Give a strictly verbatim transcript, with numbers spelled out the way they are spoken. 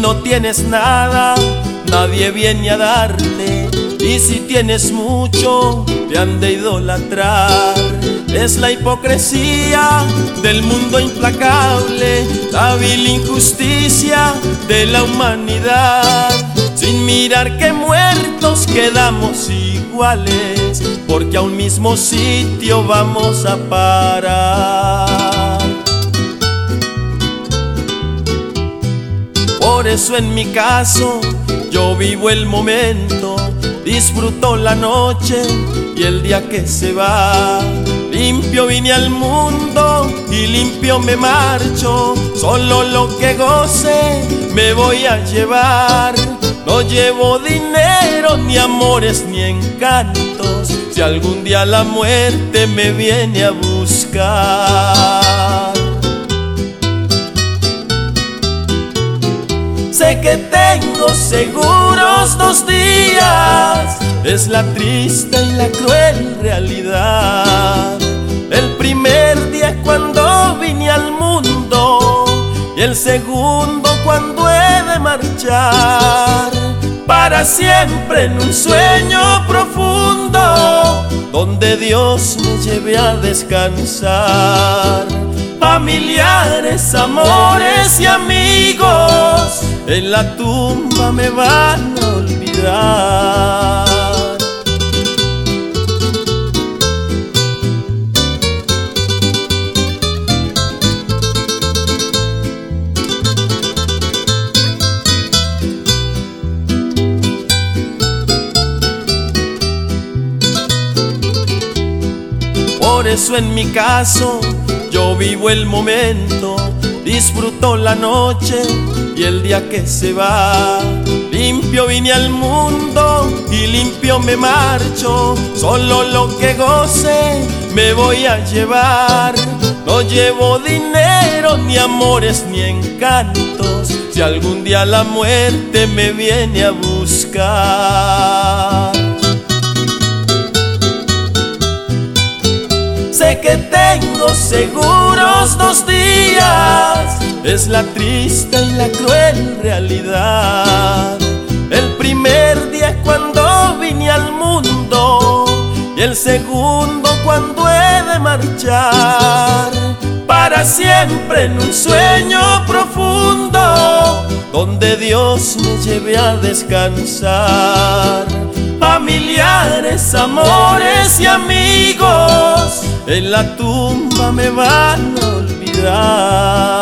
no tienes nada, nadie viene a darte. Y si tienes mucho, te han de idolatrar. Es la hipocresía del mundo implacable, la vil injusticia de la humanidad. Sin mirar que muertos quedamos iguales, porque a un mismo sitio vamos a parar. Por eso en mi caso yo vivo el momento, disfruto la noche y el día que se va. Limpio vine al mundo y limpio me marcho, solo lo que goce me voy a llevar. No llevo dinero, ni amores, ni encantos, si algún día la muerte me viene a buscar. Sé que tengo seguros dos días, es la triste y la cruel realidad. El primer día cuando vine al mundo y el segundo cuando he de marchar. Para siempre en un sueño profundo, donde Dios me lleve a descansar. Familiares, amores y amigos, en la tumba me van a olvidar. Por eso en mi caso yo vivo el momento, disfruto la noche y el día que se va. Limpio vine al mundo y limpio me marcho, solo lo que goce me voy a llevar. No llevo dinero, ni amores, ni encantos, si algún día la muerte me viene a buscar. Sé que tengo seguros dos días, es la triste y la cruel realidad. El primer día cuando vine al mundo y el segundo cuando he de marchar. Para siempre en un sueño profundo, donde Dios me lleve a descansar. Familiares, amores y amigos, en la tumba me van a olvidar.